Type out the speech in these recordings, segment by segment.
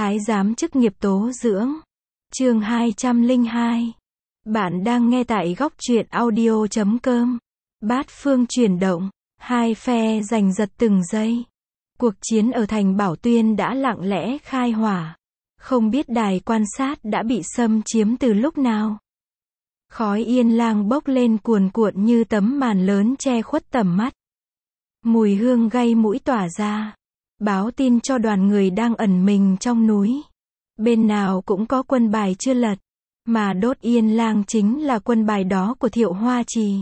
Thái giám chức nghiệp tố dưỡng. Chương 202. Bạn đang nghe tại góc truyện audio.com. Bát phương chuyển động, hai phe giành giật từng giây. Cuộc chiến ở thành Bảo Tuyên đã lặng lẽ khai hỏa. Không biết đài quan sát đã bị xâm chiếm từ lúc nào. Khói yên lang bốc lên cuồn cuộn như tấm màn lớn che khuất tầm mắt. Mùi hương gây mũi tỏa ra, báo tin cho đoàn người đang ẩn mình trong núi. Bên nào cũng có quân bài chưa lật, mà đốt yên lang chính là quân bài đó của Thiệu Hoa Trì.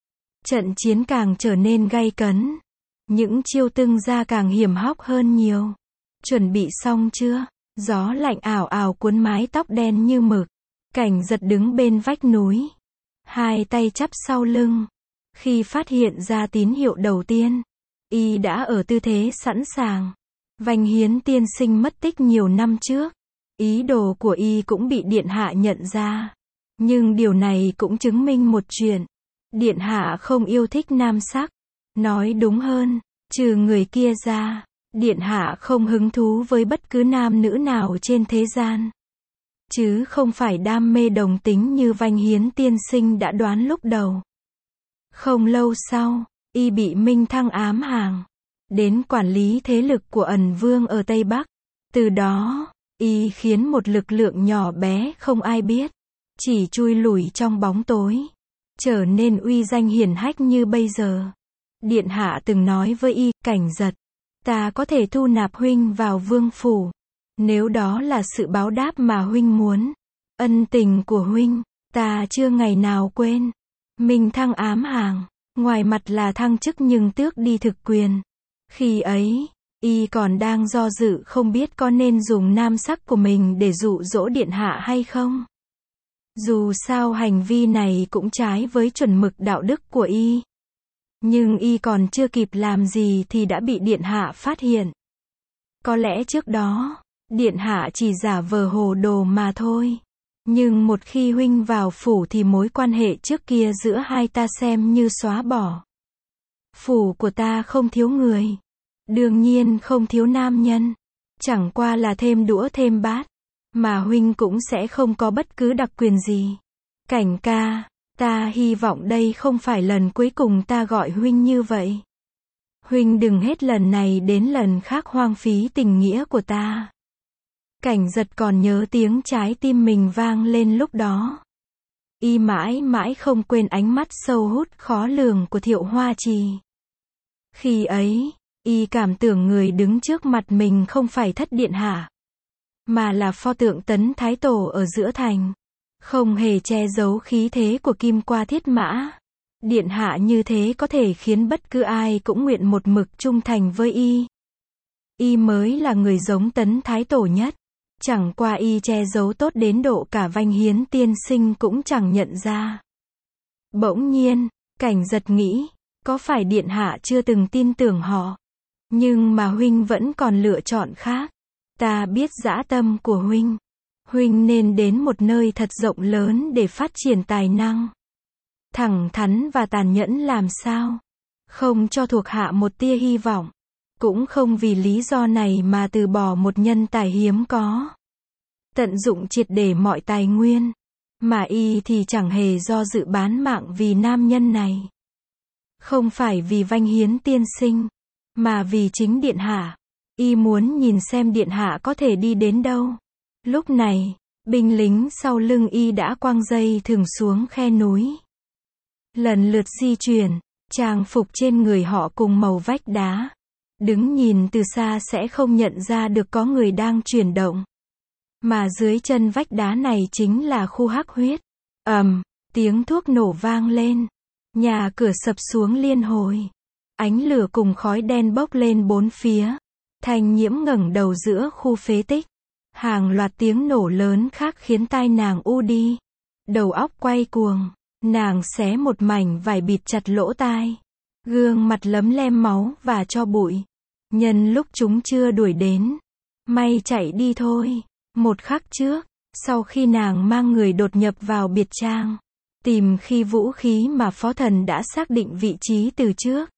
Trận chiến càng trở nên gay cấn, những chiêu tưng ra càng hiểm hóc hơn nhiều. Chuẩn bị xong chưa? Gió lạnh ảo ảo cuốn mái tóc đen như mực. Cảnh Giật đứng bên vách núi, hai tay chắp sau lưng. Khi phát hiện ra tín hiệu đầu tiên, y đã ở tư thế sẵn sàng. Vành Hiến tiên sinh mất tích nhiều năm trước, ý đồ của y cũng bị điện hạ nhận ra. Nhưng điều này cũng chứng minh một chuyện, điện hạ không yêu thích nam sắc. Nói đúng hơn, trừ người kia ra, điện hạ không hứng thú với bất cứ nam nữ nào trên thế gian. Chứ không phải đam mê đồng tính như Vành Hiến tiên sinh đã đoán lúc đầu. Không lâu sau, y bị Minh Thăng ám hàng, đến quản lý thế lực của Ẩn Vương ở Tây Bắc. Từ đó, y khiến một lực lượng nhỏ bé không ai biết, chỉ chui lủi trong bóng tối, trở nên uy danh hiển hách như bây giờ. Điện hạ từng nói với y, Cảnh Giật, ta có thể thu nạp huynh vào vương phủ. Nếu đó là sự báo đáp mà huynh muốn, ân tình của huynh, ta chưa ngày nào quên. Minh Thăng ám hàng, ngoài mặt là thăng chức nhưng tước đi thực quyền. Khi ấy, y còn đang do dự không biết có nên dùng nam sắc của mình để dụ dỗ điện hạ hay không. Dù sao hành vi này cũng trái với chuẩn mực đạo đức của y. Nhưng y còn chưa kịp làm gì thì đã bị điện hạ phát hiện. Có lẽ trước đó, điện hạ chỉ giả vờ hồ đồ mà thôi. Nhưng một khi huynh vào phủ thì mối quan hệ trước kia giữa hai ta xem như xóa bỏ. Phủ của ta không thiếu người, đương nhiên không thiếu nam nhân. Chẳng qua là thêm đũa thêm bát, mà huynh cũng sẽ không có bất cứ đặc quyền gì. Cảnh ca, ta hy vọng đây không phải lần cuối cùng ta gọi huynh như vậy. Huynh đừng hết lần này đến lần khác hoang phí tình nghĩa của ta. Cảnh Giật còn nhớ tiếng trái tim mình vang lên lúc đó. Y mãi mãi không quên ánh mắt sâu hút khó lường của Thiệu Hoa Trì. Khi ấy, y cảm tưởng người đứng trước mặt mình không phải Thất điện hạ, mà là pho tượng Tấn Thái Tổ ở giữa thành. Không hề che giấu khí thế của kim qua thiết mã. Điện hạ như thế có thể khiến bất cứ ai cũng nguyện một mực trung thành với y. Y mới là người giống Tấn Thái Tổ nhất. Chẳng qua y che giấu tốt đến độ cả Vành Hiến tiên sinh cũng chẳng nhận ra. Bỗng nhiên, Cảnh Giật nghĩ, có phải điện hạ chưa từng tin tưởng họ? Nhưng mà huynh vẫn còn lựa chọn khác. Ta biết dã tâm của huynh. Huynh nên đến một nơi thật rộng lớn để phát triển tài năng. Thẳng thắn và tàn nhẫn làm sao? Không cho thuộc hạ một tia hy vọng. Cũng không vì lý do này mà từ bỏ một nhân tài hiếm có. Tận dụng triệt để mọi tài nguyên. Mà y thì chẳng hề do dự bán mạng vì nam nhân này. Không phải vì Vành Hiến tiên sinh, mà vì chính điện hạ. Y muốn nhìn xem điện hạ có thể đi đến đâu. Lúc này, binh lính sau lưng y đã quăng dây thừng xuống khe núi. Lần lượt di chuyển, trang phục trên người họ cùng màu vách đá. Đứng nhìn từ xa sẽ không nhận ra được có người đang chuyển động. Mà dưới chân vách đá này chính là khu hắc huyết. Tiếng thuốc nổ vang lên. Nhà cửa sập xuống liên hồi. Ánh lửa cùng khói đen bốc lên bốn phía. Thanh Nhiễm ngẩng đầu giữa khu phế tích. Hàng loạt tiếng nổ lớn khác khiến tai nàng u đi. Đầu óc quay cuồng. Nàng xé một mảnh vải bịt chặt lỗ tai. Gương mặt lấm lem máu và tro bụi. Nhân lúc chúng chưa đuổi đến, may chạy đi thôi. Một khắc trước, sau khi nàng mang người đột nhập vào biệt trang, tìm khi vũ khí mà phó thần đã xác định vị trí từ trước.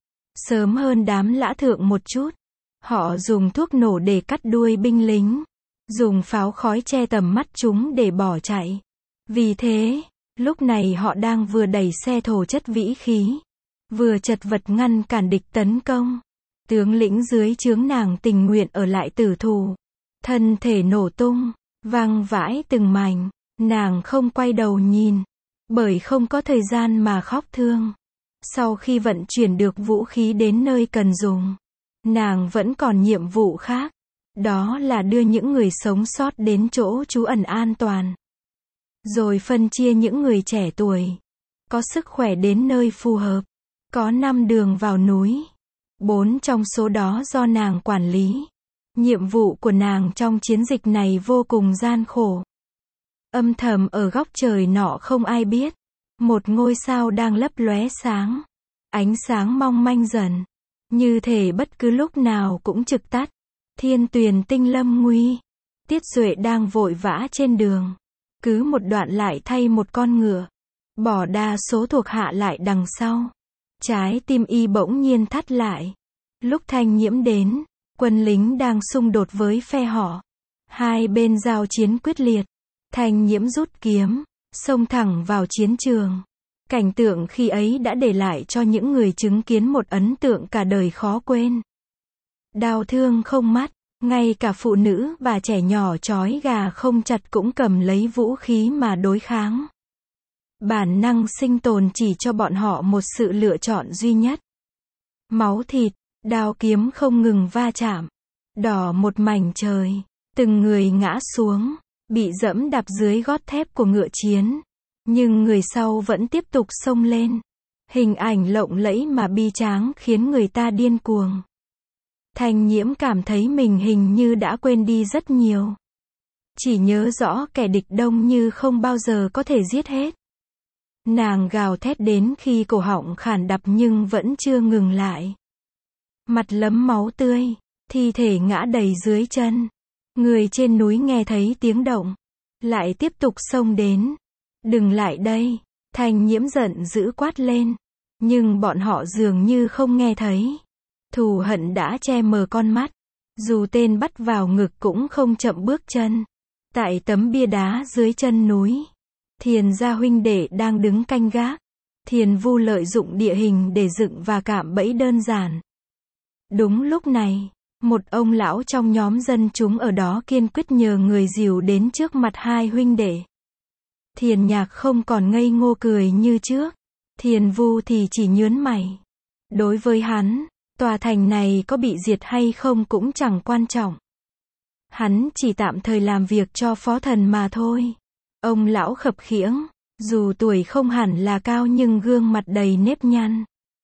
Sớm hơn đám lã thượng một chút, họ dùng thuốc nổ để cắt đuôi binh lính. dùng pháo khói che tầm mắt chúng để bỏ chạy. Vì thế, lúc này họ đang vừa đẩy xe thổ chất vĩ khí, vừa chật vật ngăn cản địch tấn công. Tướng lĩnh dưới trướng nàng tình nguyện ở lại tử thủ. Thân thể nổ tung, vang vãi từng mảnh. Nàng không quay đầu nhìn, bởi không có thời gian mà khóc thương. Sau khi vận chuyển được vũ khí đến nơi cần dùng, nàng vẫn còn nhiệm vụ khác. Đó là đưa những người sống sót đến chỗ trú ẩn an toàn. Rồi phân chia những người trẻ tuổi, có sức khỏe đến nơi phù hợp. Có 5 đường vào núi. 4 trong số đó do nàng quản lý. Nhiệm vụ của nàng trong chiến dịch này vô cùng gian khổ. Âm thầm ở góc trời nọ không ai biết. Một ngôi sao đang lấp lóe sáng. Ánh sáng mong manh dần. Như thể bất cứ lúc nào cũng trực tắt. Thiên Tuyền Tinh lâm nguy. Tiết Duệ đang vội vã trên đường. Cứ một đoạn lại thay một con ngựa. Bỏ đa số thuộc hạ lại đằng sau. Trái tim y bỗng nhiên thắt lại. Lúc Thanh Nhiễm đến, quân lính đang xung đột với phe họ. Hai bên giao chiến quyết liệt. Thanh Nhiễm rút kiếm, xông thẳng vào chiến trường. Cảnh tượng khi ấy đã để lại cho những người chứng kiến một ấn tượng cả đời khó quên. Đao thương không mắt, ngay cả phụ nữ và trẻ nhỏ trói gà không chặt cũng cầm lấy vũ khí mà đối kháng. Bản năng sinh tồn chỉ cho bọn họ một sự lựa chọn duy nhất. Máu thịt, đao kiếm không ngừng va chạm. Đỏ một mảnh trời, từng người ngã xuống, bị dẫm đạp dưới gót thép của ngựa chiến. Nhưng người sau vẫn tiếp tục xông lên. Hình ảnh lộng lẫy mà bi tráng khiến người ta điên cuồng. Thanh Nhiễm cảm thấy mình hình như đã quên đi rất nhiều. Chỉ nhớ rõ kẻ địch đông như không bao giờ có thể giết hết. Nàng gào thét đến khi cổ họng khản đặc nhưng vẫn chưa ngừng lại. Mặt lấm máu tươi, thi thể ngã đầy dưới chân. Người trên núi nghe thấy tiếng động, lại tiếp tục xông đến. Đừng lại đây, Thanh Nhiễm giận dữ quát lên. Nhưng bọn họ dường như không nghe thấy. Thù hận đã che mờ con mắt. Dù tên bắt vào ngực cũng không chậm bước chân. Tại tấm bia đá dưới chân núi, Thiền gia huynh đệ đang đứng canh gác. Thiền Vu lợi dụng địa hình để dựng và cạm bẫy đơn giản. Đúng lúc này, một ông lão trong nhóm dân chúng ở đó kiên quyết nhờ người dìu đến trước mặt hai huynh đệ. Thiền Nhạc không còn ngây ngô cười như trước. Thiền Vu thì chỉ nhướng mày. Đối với hắn, tòa thành này có bị diệt hay không cũng chẳng quan trọng. Hắn chỉ tạm thời làm việc cho phó thần mà thôi. Ông lão khập khiễng, dù tuổi không hẳn là cao nhưng gương mặt đầy nếp nhăn.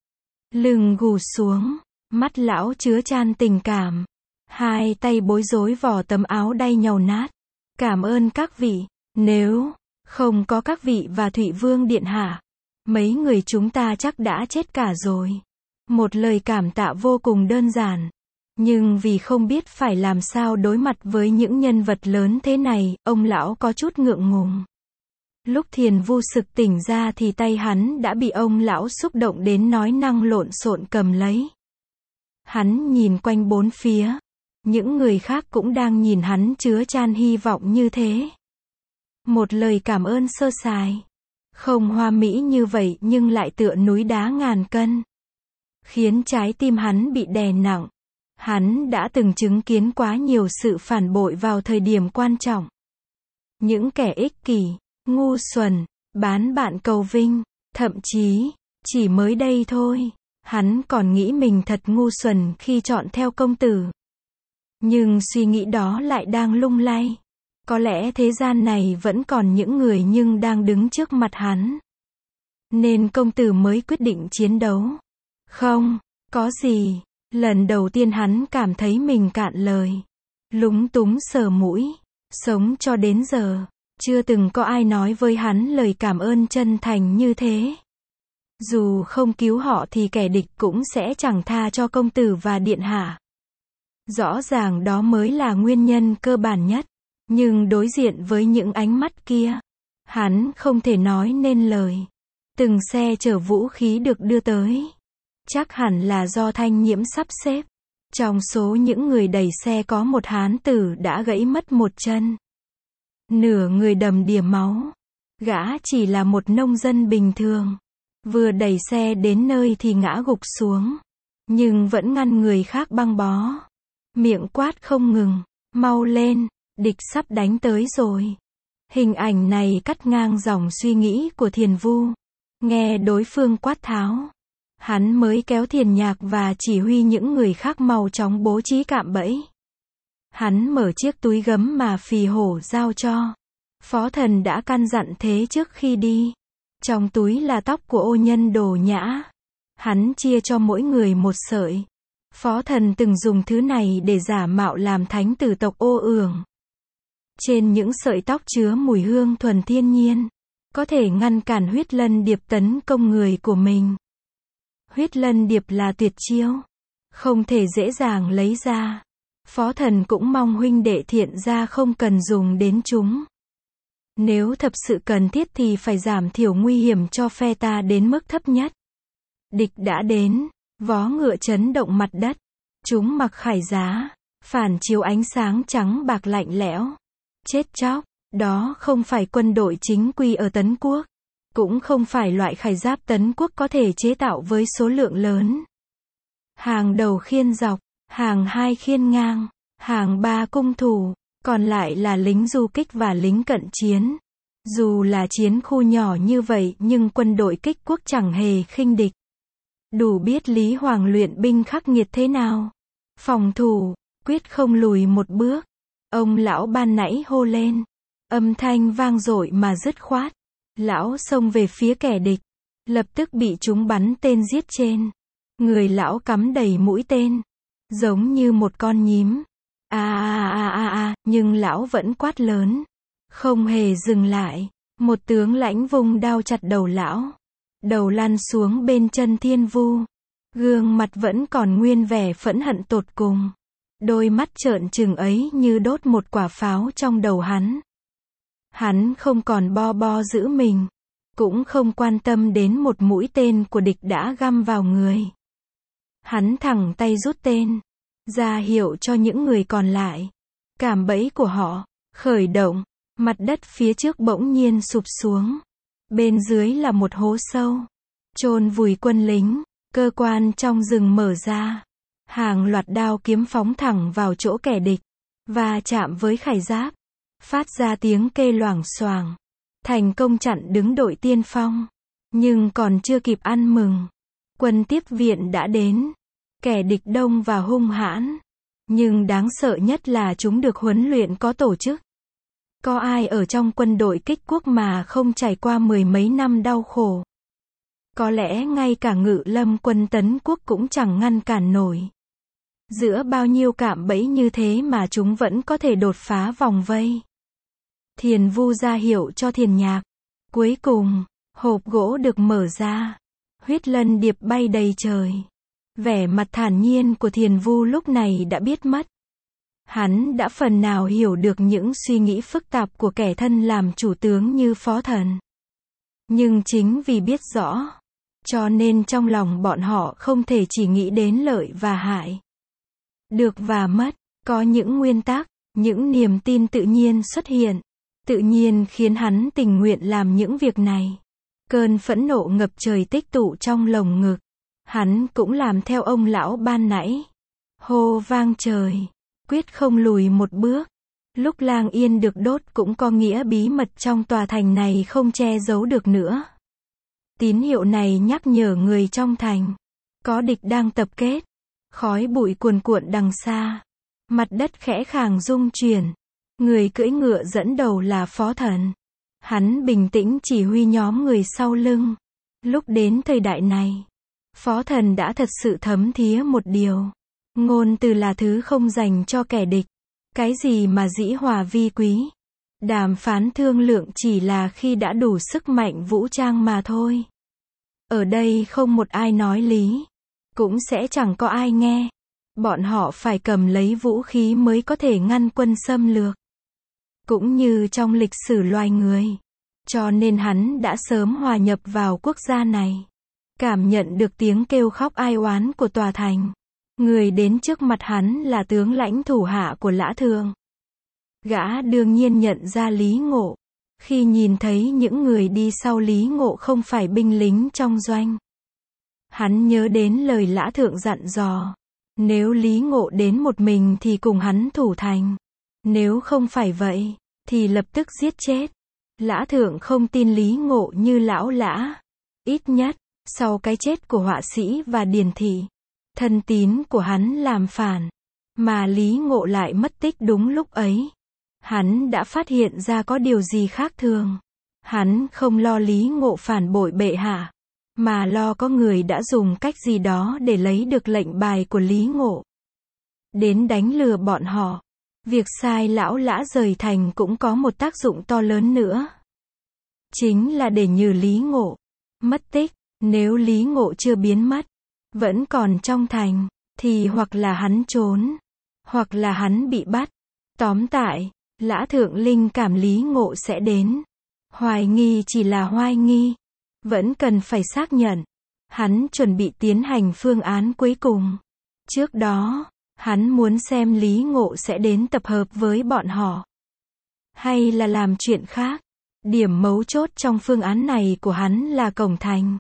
Lưng gù xuống, mắt lão chứa chan tình cảm. Hai tay bối rối vò tấm áo đay nhàu nát. Cảm ơn các vị, nếu không có các vị và Thụy Vương điện hạ, mấy người chúng ta chắc đã chết cả rồi. Một lời cảm tạ vô cùng đơn giản. Nhưng vì không biết phải làm sao đối mặt với những nhân vật lớn thế này, ông lão có chút ngượng ngùng. Lúc Thiền Vu sực tỉnh ra thì tay hắn đã bị ông lão xúc động đến nói năng lộn xộn cầm lấy. Hắn nhìn quanh bốn phía. Những người khác cũng đang nhìn hắn chứa chan hy vọng như thế. Một lời cảm ơn sơ sài. Không hoa mỹ như vậy nhưng lại tựa núi đá ngàn cân. Khiến trái tim hắn bị đè nặng. Hắn đã từng chứng kiến quá nhiều sự phản bội vào thời điểm quan trọng. Những kẻ ích kỷ, ngu xuẩn, bán bạn cầu vinh, thậm chí, chỉ mới đây thôi, hắn còn nghĩ mình thật ngu xuẩn khi chọn theo công tử. Nhưng suy nghĩ đó lại đang lung lay. Có lẽ thế gian này vẫn còn những người nhưng đang đứng trước mặt hắn. Nên công tử mới quyết định chiến đấu. Không, có gì. Lần đầu tiên hắn cảm thấy mình cạn lời. Lúng túng sờ mũi. Sống cho đến giờ, chưa từng có ai nói với hắn lời cảm ơn chân thành như thế. Dù không cứu họ thì kẻ địch cũng sẽ chẳng tha cho công tử và điện hạ. Rõ ràng đó mới là nguyên nhân cơ bản nhất. Nhưng đối diện với những ánh mắt kia, hắn không thể nói nên lời. Từng xe chở vũ khí được đưa tới. Chắc hẳn là do Thanh Nhiễm sắp xếp. Trong số những người đẩy xe có một hán tử đã gãy mất một chân. Nửa người đầm đìa máu. Gã chỉ là một nông dân bình thường. Vừa đẩy xe đến nơi thì ngã gục xuống. Nhưng vẫn ngăn người khác băng bó. Miệng quát không ngừng. Mau lên, địch sắp đánh tới rồi. Hình ảnh này cắt ngang dòng suy nghĩ của Thiền Vu. Nghe đối phương quát tháo. Hắn mới kéo Thiền Nhạc và chỉ huy những người khác mau chóng bố trí cạm bẫy. Hắn mở chiếc túi gấm mà Phì Hổ giao cho. Phó Thần đã căn dặn thế trước khi đi. Trong túi là tóc của ô nhân Đồ Nhã. Hắn chia cho mỗi người một sợi. Phó Thần từng dùng thứ này để giả mạo làm thánh tử tộc Ô Ưởng. Trên những sợi tóc chứa mùi hương thuần thiên nhiên, có thể ngăn cản Huyết Lân Điệp tấn công người của mình. Huyết Lân Điệp là tuyệt chiêu, không thể dễ dàng lấy ra. Phó Thần cũng mong huynh đệ Thiện gia không cần dùng đến chúng. Nếu thật sự cần thiết thì phải giảm thiểu nguy hiểm cho phe ta đến mức thấp nhất. Địch đã đến, vó ngựa chấn động mặt đất. Chúng mặc khải giá, phản chiếu ánh sáng trắng bạc lạnh lẽo. Chết chóc, đó không phải quân đội chính quy ở Tấn Quốc. Cũng không phải loại khải giáp Tấn Quốc có thể chế tạo với số lượng lớn. Hàng đầu khiên dọc, hàng hai khiên ngang, hàng ba cung thủ, còn lại là lính du kích và lính cận chiến. Dù là chiến khu nhỏ như vậy nhưng quân đội kích quốc chẳng hề khinh địch. Đủ biết Lý Hoàng luyện binh khắc nghiệt thế nào. Phòng thủ, quyết không lùi một bước. Ông lão ban nãy hô lên. Âm thanh vang dội mà dứt khoát. Lão xông về phía kẻ địch. Lập tức bị chúng bắn tên giết trên. Người lão cắm đầy mũi tên. Giống như một con nhím. Nhưng lão vẫn quát lớn. Không hề dừng lại. Một tướng lãnh vung đao chặt đầu lão. Đầu lăn xuống bên chân Thiên Vu. Gương mặt vẫn còn nguyên vẻ phẫn hận tột cùng. Đôi mắt trợn trừng ấy như đốt một quả pháo trong đầu hắn. Hắn không còn bo giữ mình. Cũng không quan tâm đến một mũi tên của địch đã găm vào người. Hắn thẳng tay rút tên. Ra hiệu cho những người còn lại. Cạm bẫy của họ khởi động. Mặt đất phía trước bỗng nhiên sụp xuống. Bên dưới là một hố sâu. Chôn vùi quân lính. Cơ quan trong rừng mở ra. Hàng loạt đao kiếm phóng thẳng vào chỗ kẻ địch. Và chạm với khải giáp. Phát ra tiếng kêu loảng xoảng. Thành công chặn đứng đội tiên phong. Nhưng còn chưa kịp ăn mừng. Quân tiếp viện đã đến. Kẻ địch đông và hung hãn. Nhưng đáng sợ nhất là chúng được huấn luyện có tổ chức. Có ai ở trong quân đội kích quốc mà không trải qua mười mấy năm đau khổ. Có lẽ ngay cả Ngự Lâm quân Tấn Quốc cũng chẳng ngăn cản nổi. Giữa bao nhiêu cạm bẫy như thế mà chúng vẫn có thể đột phá vòng vây. Thiền Vu ra hiệu cho Thiền Nhạc. Cuối cùng, hộp gỗ được mở ra. Huyết Lân Điệp bay đầy trời. Vẻ mặt thản nhiên của Thiền Vu lúc này đã biết mất. Hắn đã phần nào hiểu được những suy nghĩ phức tạp của kẻ thân làm chủ tướng như Phó Thần. Nhưng chính vì biết rõ, cho nên trong lòng bọn họ không thể chỉ nghĩ đến lợi và hại. Được và mất, có những nguyên tắc, những niềm tin tự nhiên xuất hiện. Tự nhiên khiến hắn tình nguyện làm những việc này. Cơn phẫn nộ ngập trời tích tụ trong lồng ngực. Hắn cũng làm theo ông lão ban nãy. Hô vang trời. Quyết không lùi một bước. Lúc Lang Yên được đốt cũng có nghĩa bí mật trong tòa thành này không che giấu được nữa. Tín hiệu này nhắc nhở người trong thành. Có địch đang tập kết. Khói bụi cuồn cuộn đằng xa. Mặt đất khẽ khàng rung chuyển. Người cưỡi ngựa dẫn đầu là Phó Thần. Hắn bình tĩnh chỉ huy nhóm người sau lưng. Lúc đến thời đại này, Phó Thần đã thật sự thấm thía một điều. Ngôn từ là thứ không dành cho kẻ địch. Cái gì mà dĩ hòa vi quý. Đàm phán thương lượng chỉ là khi đã đủ sức mạnh vũ trang mà thôi. Ở đây không một ai nói lý. Cũng sẽ chẳng có ai nghe. Bọn họ phải cầm lấy vũ khí mới có thể ngăn quân xâm lược. Cũng như trong lịch sử loài người. Cho nên hắn đã sớm hòa nhập vào quốc gia này. Cảm nhận được tiếng kêu khóc ai oán của tòa thành. Người đến trước mặt hắn là tướng lãnh thủ hạ của Lã Thượng. Gã đương nhiên nhận ra Lý Ngộ. Khi nhìn thấy những người đi sau Lý Ngộ không phải binh lính trong doanh. Hắn nhớ đến lời Lã Thượng dặn dò. Nếu Lý Ngộ đến một mình thì cùng hắn thủ thành. Nếu không phải vậy, thì lập tức giết chết. Lã Thượng không tin Lý Ngộ như lão Lã. Ít nhất, sau cái chết của họa sĩ và điền thị, thân tín của hắn làm phản. Mà Lý Ngộ lại mất tích đúng lúc ấy. Hắn đã phát hiện ra có điều gì khác thường. Hắn không lo Lý Ngộ phản bội bệ hạ, mà lo có người đã dùng cách gì đó để lấy được lệnh bài của Lý Ngộ. Đến đánh lừa bọn họ. Việc sai lão Lã rời thành cũng có một tác dụng to lớn nữa. Chính là để nhờ Lý Ngộ mất tích. Nếu Lý Ngộ chưa biến mất, vẫn còn trong thành, thì hoặc là hắn trốn, hoặc là hắn bị bắt. Tóm tại, Lã Thượng linh cảm Lý Ngộ sẽ đến. Hoài nghi chỉ là hoài nghi. Vẫn cần phải xác nhận. Hắn chuẩn bị tiến hành phương án cuối cùng. Trước đó, hắn muốn xem Lý Ngộ sẽ đến tập hợp với bọn họ, hay là làm chuyện khác. Điểm mấu chốt trong phương án này của hắn là cổng thành.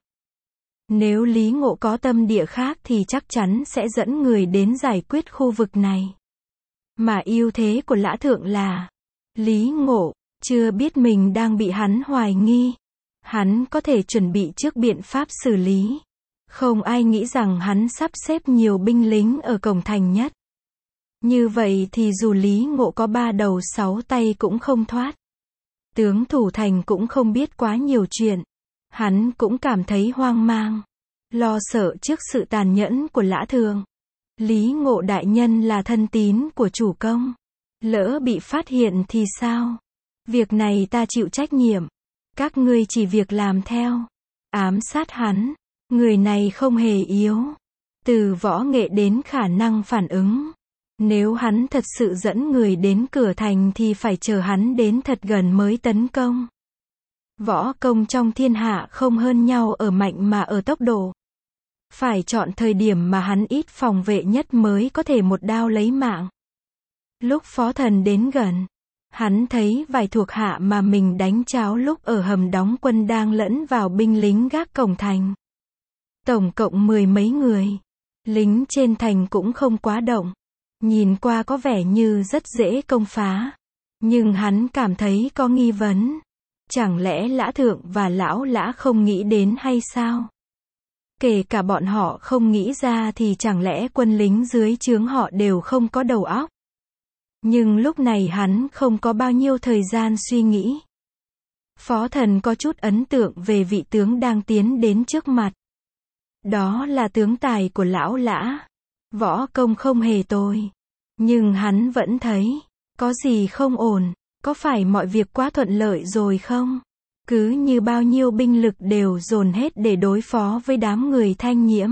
Nếu Lý Ngộ có tâm địa khác thì chắc chắn sẽ dẫn người đến giải quyết khu vực này. Mà ưu thế của Lã Thượng là, Lý Ngộ chưa biết mình đang bị hắn hoài nghi. Hắn có thể chuẩn bị trước biện pháp xử lý. Không ai nghĩ rằng hắn sắp xếp nhiều binh lính ở cổng thành nhất. Như vậy thì dù Lý Ngộ có 3 đầu 6 tay cũng không thoát. Tướng thủ thành cũng không biết quá nhiều chuyện. Hắn cũng cảm thấy hoang mang, lo sợ trước sự tàn nhẫn của Lã Thượng. Lý Ngộ đại nhân là thân tín của chủ công. Lỡ bị phát hiện thì sao? Việc này ta chịu trách nhiệm. Các ngươi chỉ việc làm theo. Ám sát hắn. Người này không hề yếu. Từ võ nghệ đến khả năng phản ứng. Nếu hắn thật sự dẫn người đến cửa thành thì phải chờ hắn đến thật gần mới tấn công. Võ công trong thiên hạ không hơn nhau ở mạnh mà ở tốc độ. Phải chọn thời điểm mà hắn ít phòng vệ nhất mới có thể một đao lấy mạng. Lúc Phó Thần đến gần, hắn thấy vài thuộc hạ mà mình đánh cháo lúc ở hầm đóng quân đang lẫn vào binh lính gác cổng thành. Tổng cộng 10 mấy người. Lính trên thành cũng không quá động. Nhìn qua có vẻ như rất dễ công phá. Nhưng hắn cảm thấy có nghi vấn. Chẳng lẽ Lã Thượng và lão Lã không nghĩ đến hay sao? Kể cả bọn họ không nghĩ ra thì chẳng lẽ quân lính dưới trướng họ đều không có đầu óc? Nhưng lúc này hắn không có bao nhiêu thời gian suy nghĩ. Phó Thần có chút ấn tượng về vị tướng đang tiến đến trước mặt. Đó là tướng tài của lão Lã. Võ công không hề tồi. Nhưng hắn vẫn thấy, có gì không ổn, có phải mọi việc quá thuận lợi rồi không? Cứ như bao nhiêu binh lực đều dồn hết để đối phó với đám người Thanh Nhiễm.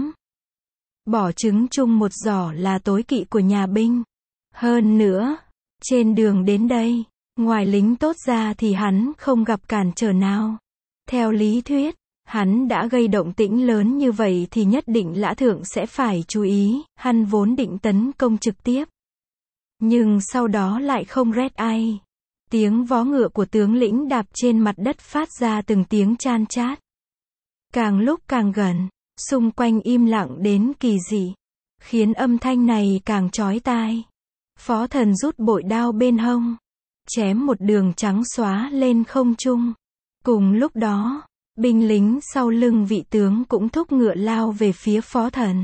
Bỏ trứng chung một giỏ là tối kỵ của nhà binh. Hơn nữa, trên đường đến đây, ngoài lính tốt ra thì hắn không gặp cản trở nào. Theo lý thuyết, hắn đã gây động tĩnh lớn như vậy thì nhất định Lã Thượng sẽ phải chú ý, hắn vốn định tấn công trực tiếp. Nhưng sau đó lại không rét ai. Tiếng vó ngựa của tướng lĩnh đạp trên mặt đất phát ra từng tiếng chan chát. Càng lúc càng gần, xung quanh im lặng đến kỳ dị, khiến âm thanh này càng chói tai. Phó Thần rút bội đao bên hông, chém một đường trắng xóa lên không trung. Cùng lúc đó, binh lính sau lưng vị tướng cũng thúc ngựa lao về phía Phó Thần.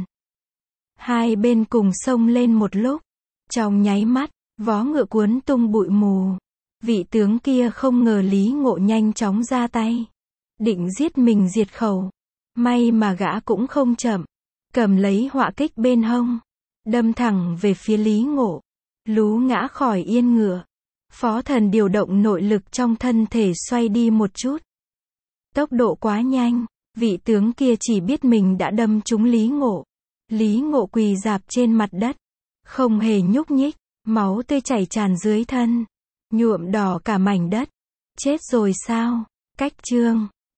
Hai bên cùng xông lên một lúc. Trong nháy mắt, vó ngựa cuốn tung bụi mù. Vị tướng kia không ngờ Lý Ngộ nhanh chóng ra tay. Định giết mình diệt khẩu. May mà gã cũng không chậm. Cầm lấy họa kích bên hông. Đâm thẳng về phía Lý Ngộ. Lú ngã khỏi yên ngựa. Phó Thần điều động nội lực trong thân thể xoay đi một chút. Tốc độ quá nhanh. Vị tướng kia chỉ biết mình đã đâm trúng Lý Ngộ. Lý Ngộ quỳ rạp trên mặt đất. Không hề nhúc nhích. Máu tươi chảy tràn dưới thân. Nhuộm đỏ cả mảnh đất. Chết rồi sao? Cách chương